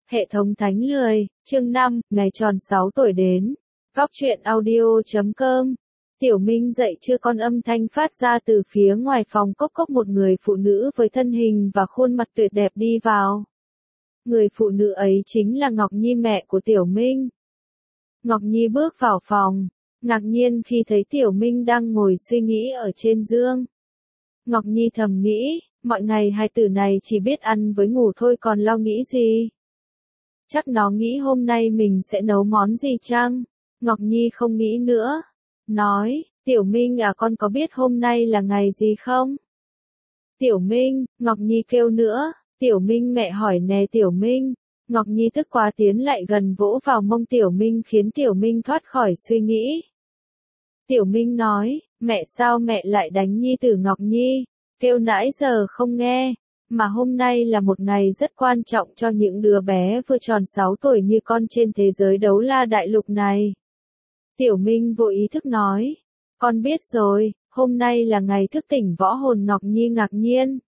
Hệ thống thánh lười, chương 5, ngày tròn 6 tuổi đến. Góc truyện audio.com. Tiểu Minh dậy chưa, con âm thanh phát ra từ phía ngoài phòng. Cốc cốc, một người phụ nữ với thân hình và khuôn mặt tuyệt đẹp đi vào. Người phụ nữ ấy chính là Ngọc Nhi, mẹ của Tiểu Minh. Ngọc Nhi bước vào phòng, ngạc nhiên khi thấy Tiểu Minh đang ngồi suy nghĩ ở trên giường. Ngọc Nhi thầm nghĩ, mọi ngày hai tử này chỉ biết ăn với ngủ thôi, còn lo nghĩ gì? Chắc nó nghĩ hôm nay mình sẽ nấu món gì chăng? Ngọc Nhi không nghĩ nữa. Nói, Tiểu Minh à, con có biết hôm nay là ngày gì không? Tiểu Minh, Ngọc Nhi kêu nữa. Tiểu Minh, mẹ hỏi nè Tiểu Minh. Ngọc Nhi tức quá tiến lại gần vỗ vào mông Tiểu Minh khiến Tiểu Minh thoát khỏi suy nghĩ. Tiểu Minh nói, mẹ sao mẹ lại đánh Nhi tử? Ngọc Nhi kêu nãy giờ không nghe. Mà hôm nay là một ngày rất quan trọng cho những đứa bé vừa tròn 6 tuổi như con trên thế giới đấu la đại lục này. Tiểu Minh vô ý thức nói, con biết rồi, hôm nay là ngày thức tỉnh võ hồn. Ngọc Nhi ngạc nhiên.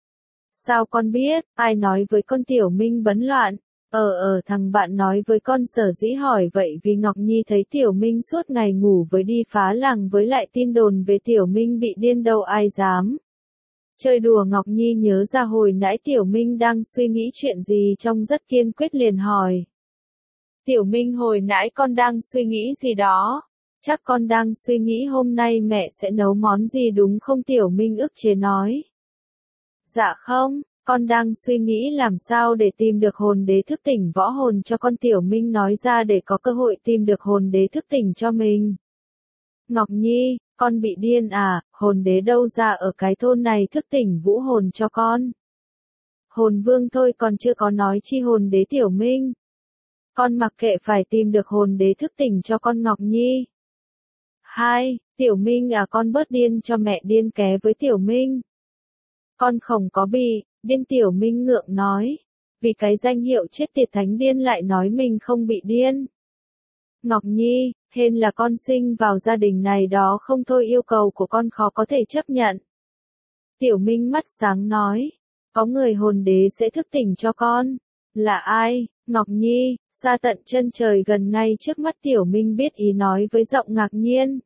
Sao con biết, ai nói với con? Tiểu Minh bấn loạn. Thằng bạn nói với con. Sở dĩ hỏi vậy vì Ngọc Nhi thấy Tiểu Minh suốt ngày ngủ với đi phá làng, với lại tin đồn về Tiểu Minh bị điên đâu ai dám chơi đùa. Ngọc Nhi nhớ ra hồi nãy Tiểu Minh đang suy nghĩ chuyện gì trông rất kiên quyết liền hỏi. Tiểu Minh, hồi nãy con đang suy nghĩ gì đó? Chắc con đang suy nghĩ hôm nay mẹ sẽ nấu món gì đúng không? Tiểu Minh ức chế nói. Dạ không, con đang suy nghĩ làm sao để tìm được hồn đế thức tỉnh võ hồn cho con. Tiểu Minh nói ra để có cơ hội tìm được hồn đế thức tỉnh cho mình. Ngọc Nhi, con bị điên à, hồn đế đâu ra ở cái thôn này thức tỉnh vũ hồn cho con? Hồn vương thôi, còn chưa có nói chi hồn đế. Tiểu Minh, con mặc kệ, phải tìm được hồn đế thức tỉnh cho con. Ngọc Nhi. Tiểu Minh à, con bớt điên cho mẹ. Điên ké với Tiểu Minh. Con không có bị điên. Tiểu Minh ngượng nói. Vì cái danh hiệu chết tiệt thánh điên lại nói mình không bị điên. Ngọc Nhi, hên là con sinh vào gia đình này đó, không thôi yêu cầu của con khó có thể chấp nhận. Tiểu Minh mắt sáng nói. Có người hồn đế sẽ thức tỉnh cho con. Là ai? Ngọc Nhi, xa tận chân trời gần ngay trước mắt. Tiểu Minh biết ý nói với giọng ngạc nhiên.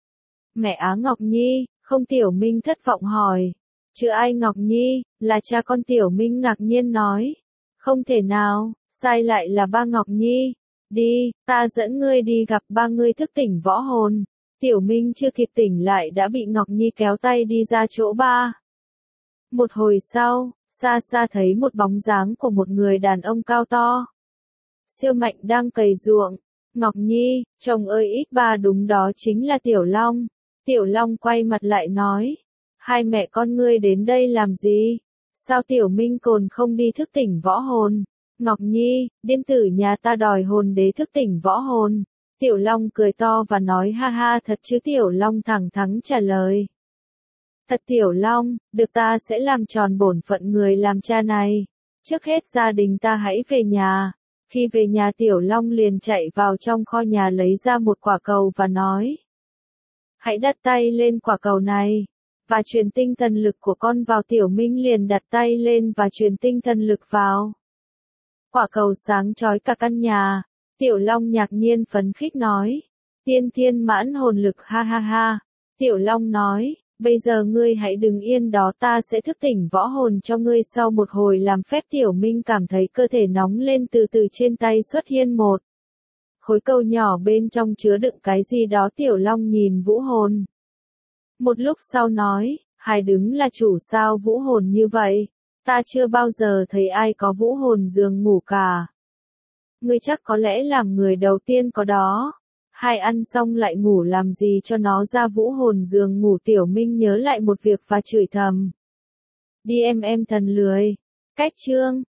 Mẹ á? Ngọc Nhi, không. Tiểu Minh thất vọng hỏi. Chứ ai? Ngọc Nhi, là cha con. Tiểu Minh ngạc nhiên nói. Không thể nào, sai lại là ba. Ngọc Nhi, đi, ta dẫn ngươi đi gặp ba ngươi thức tỉnh võ hồn. Tiểu Minh chưa kịp tỉnh lại đã bị Ngọc Nhi kéo tay đi ra chỗ ba. Một hồi sau, xa xa thấy một bóng dáng của một người đàn ông cao to, siêu mạnh đang cày ruộng. Ngọc Nhi, chồng ơi X3, đúng đó chính là Tiểu Long. Tiểu Long quay mặt lại nói. Hai mẹ con ngươi đến đây làm gì? Sao Tiểu Minh còn không đi thức tỉnh võ hồn? Ngọc Nhi, điên tử nhà ta đòi hồn đế thức tỉnh võ hồn. Tiểu Long cười to và nói ha ha, thật chứ? Tiểu Long thẳng thắn trả lời. Thật Tiểu Long, được, ta sẽ làm tròn bổn phận người làm cha này. Trước hết gia đình ta hãy về nhà. Khi về nhà Tiểu Long liền chạy vào trong kho nhà lấy ra một quả cầu và nói. Hãy đặt tay lên quả cầu này và truyền tinh thần lực của con vào. Tiểu Minh liền đặt tay lên và truyền tinh thần lực vào. Quả cầu sáng chói cả căn nhà. Tiểu Long ngạc nhiên phấn khích nói. Tiên thiên mãn hồn lực, ha ha ha. Tiểu Long nói, bây giờ ngươi hãy đứng yên đó, ta sẽ thức tỉnh võ hồn cho ngươi. Sau một hồi làm phép Tiểu Minh cảm thấy cơ thể nóng lên, từ từ trên tay xuất hiện một khối cầu nhỏ, bên trong chứa đựng cái gì đó. Tiểu Long nhìn vũ hồn. Một lúc sau nói, hai đứng là chủ sao vũ hồn như vậy? Ta chưa bao giờ thấy ai có vũ hồn giường ngủ cả. Ngươi chắc có lẽ làm người đầu tiên có đó. Hai ăn xong lại ngủ làm gì cho nó ra vũ hồn giường ngủ? Tiểu Minh nhớ lại một việc và chửi thầm. Đi em thần lười. Cách chương